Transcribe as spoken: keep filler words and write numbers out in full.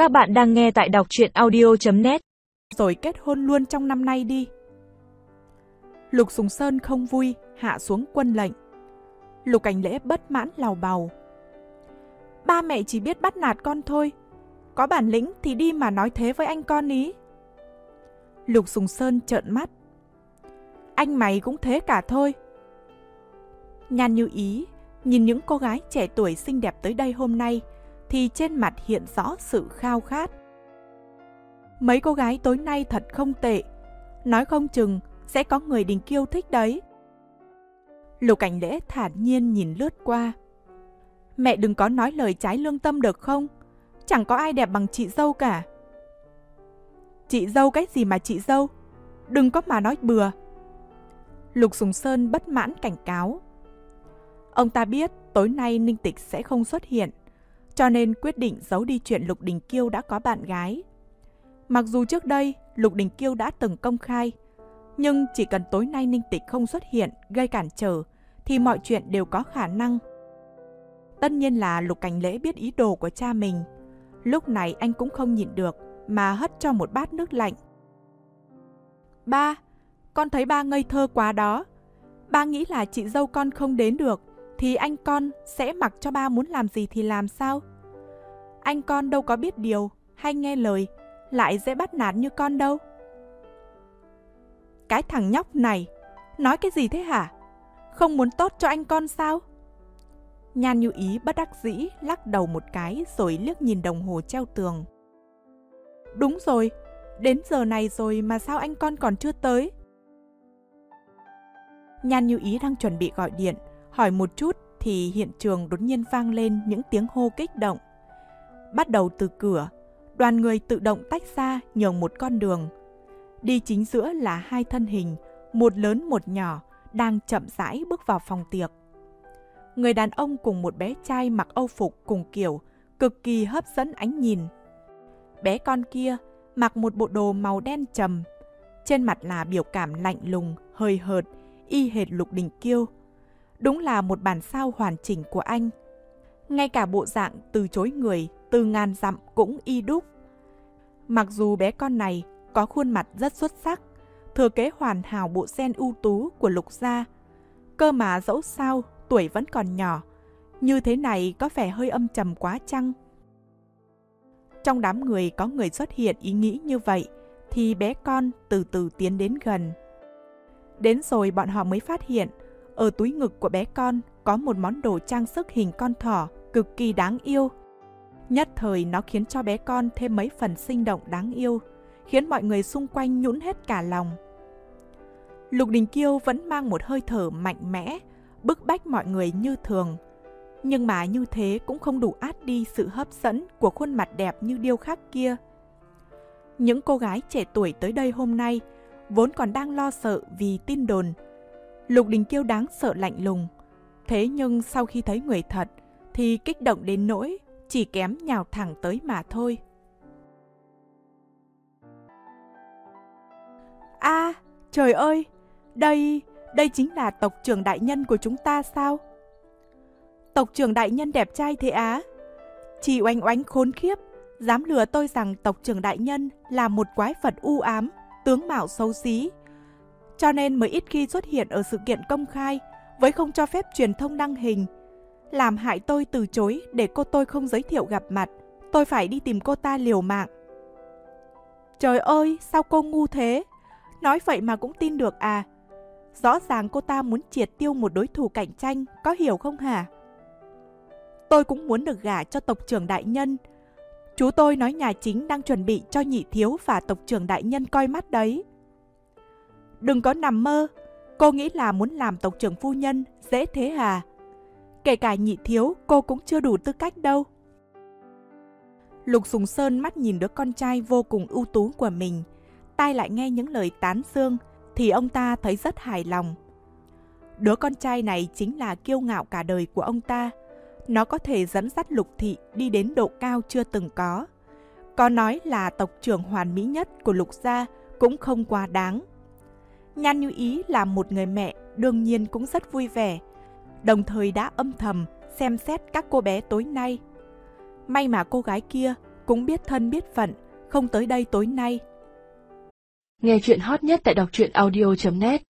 Các bạn đang nghe tại đọc truyện audio chấm net. Rồi kết hôn luôn trong năm nay đi. Lục Sùng Sơn không vui, hạ xuống quân lệnh. Lục Cảnh Lễ bất mãn làu bàu. Ba mẹ chỉ biết bắt nạt con thôi. Có bản lĩnh thì đi mà nói thế với anh con ý. Lục Sùng Sơn trợn mắt. Anh mày cũng thế cả thôi. Nhan Như Ý nhìn những cô gái trẻ tuổi xinh đẹp tới đây hôm nay thì trên mặt hiện rõ sự khao khát. Mấy cô gái tối nay thật không tệ, nói không chừng sẽ có người Đình Kiêu thích đấy. Lục Cảnh Lễ thản nhiên nhìn lướt qua. Mẹ đừng có nói lời trái lương tâm được không? Chẳng có ai đẹp bằng chị dâu cả. Chị dâu cái gì mà chị dâu? Đừng có mà nói bừa. Lục Sùng Sơn bất mãn cảnh cáo. Ông ta biết tối nay Ninh Tịch sẽ không xuất hiện, cho nên quyết định giấu đi chuyện Lục Đình Kiêu đã có bạn gái. Mặc dù trước đây Lục Đình Kiêu đã từng công khai, nhưng chỉ cần tối nay Ninh Tịch không xuất hiện gây cản trở thì mọi chuyện đều có khả năng. Tất nhiên là Lục Cảnh Lễ biết ý đồ của cha mình. Lúc này anh cũng không nhịn được mà hất cho một bát nước lạnh. Ba, con thấy ba ngây thơ quá đó. Ba nghĩ là chị dâu con không đến được thì anh con sẽ mặc cho ba muốn làm gì thì làm sao? Anh con đâu có biết điều hay nghe lời, lại dễ bắt nạt như con đâu. Cái thằng nhóc này, nói cái gì thế hả? Không muốn tốt cho anh con sao? Nhan Như Ý bất đắc dĩ lắc đầu một cái rồi liếc nhìn đồng hồ treo tường. Đúng rồi, đến giờ này rồi mà sao anh con còn chưa tới? Nhan Như Ý đang chuẩn bị gọi điện, hỏi một chút thì hiện trường đột nhiên vang lên những tiếng hô kích động. Bắt đầu từ cửa, đoàn người tự động tách ra nhường một con đường. Đi chính giữa là hai thân hình, một lớn một nhỏ, đang chậm rãi bước vào phòng tiệc. Người đàn ông cùng một bé trai mặc âu phục cùng kiểu, cực kỳ hấp dẫn ánh nhìn. Bé con kia mặc một bộ đồ màu đen trầm, trên mặt là biểu cảm lạnh lùng, hời hợt, y hệt Lục Đình Kiêu. Đúng là một bản sao hoàn chỉnh của anh. Ngay cả bộ dạng từ chối người từ ngàn dặm cũng y đúc. Mặc dù bé con này có khuôn mặt rất xuất sắc, thừa kế hoàn hảo bộ gen ưu tú của Lục gia, cơ mà dẫu sao tuổi vẫn còn nhỏ, như thế này có vẻ hơi âm trầm quá chăng? Trong đám người có người xuất hiện ý nghĩ như vậy thì bé con từ từ tiến đến gần. Đến rồi bọn họ mới phát hiện ở túi ngực của bé con có một món đồ trang sức hình con thỏ cực kỳ đáng yêu. Nhất thời nó khiến cho bé con thêm mấy phần sinh động đáng yêu, khiến mọi người xung quanh nhũn hết cả lòng. Lục Đình Kiêu vẫn mang một hơi thở mạnh mẽ, bức bách mọi người như thường. Nhưng mà như thế cũng không đủ át đi sự hấp dẫn của khuôn mặt đẹp như điêu khắc kia. Những cô gái trẻ tuổi tới đây hôm nay vốn còn đang lo sợ vì tin đồn Lục Đình Kiêu đáng sợ lạnh lùng. Thế nhưng sau khi thấy người thật thì kích động đến nỗi chỉ kém nhào thẳng tới mà thôi. À, trời ơi, đây, đây chính là tộc trưởng đại nhân của chúng ta sao? Tộc trưởng đại nhân đẹp trai thế á? Chị Oánh Oánh khốn khiếp, dám lừa tôi rằng tộc trưởng đại nhân là một quái vật u ám, tướng mạo xấu xí. Cho nên mới ít khi xuất hiện ở sự kiện công khai, với không cho phép truyền thông đăng hình. Làm hại tôi từ chối để cô tôi không giới thiệu gặp mặt, tôi phải đi tìm cô ta liều mạng. Trời ơi, sao cô ngu thế? Nói vậy mà cũng tin được à? Rõ ràng cô ta muốn triệt tiêu một đối thủ cạnh tranh, có hiểu không hả? Tôi cũng muốn được gả cho tộc trưởng đại nhân. Chú tôi nói nhà chính đang chuẩn bị cho nhị thiếu và tộc trưởng đại nhân coi mắt đấy. Đừng có nằm mơ, cô nghĩ là muốn làm tộc trưởng phu nhân dễ thế hả? Kể cả nhị thiếu cô cũng chưa đủ tư cách đâu. Lục Sùng Sơn mắt nhìn đứa con trai vô cùng ưu tú của mình, tai lại nghe những lời tán dương thì ông ta thấy rất hài lòng. Đứa con trai này chính là kiêu ngạo cả đời của ông ta. Nó có thể dẫn dắt Lục thị đi đến độ cao chưa từng có. Có nói là tộc trưởng hoàn mỹ nhất của Lục gia cũng không quá đáng. Nhan Như Ý là một người mẹ đương nhiên cũng rất vui vẻ, đồng thời đã âm thầm xem xét các cô bé tối nay. May mà cô gái kia cũng biết thân biết phận, không tới đây tối nay. Nghe chuyện hot nhất tại đọc truyện audio chấm net.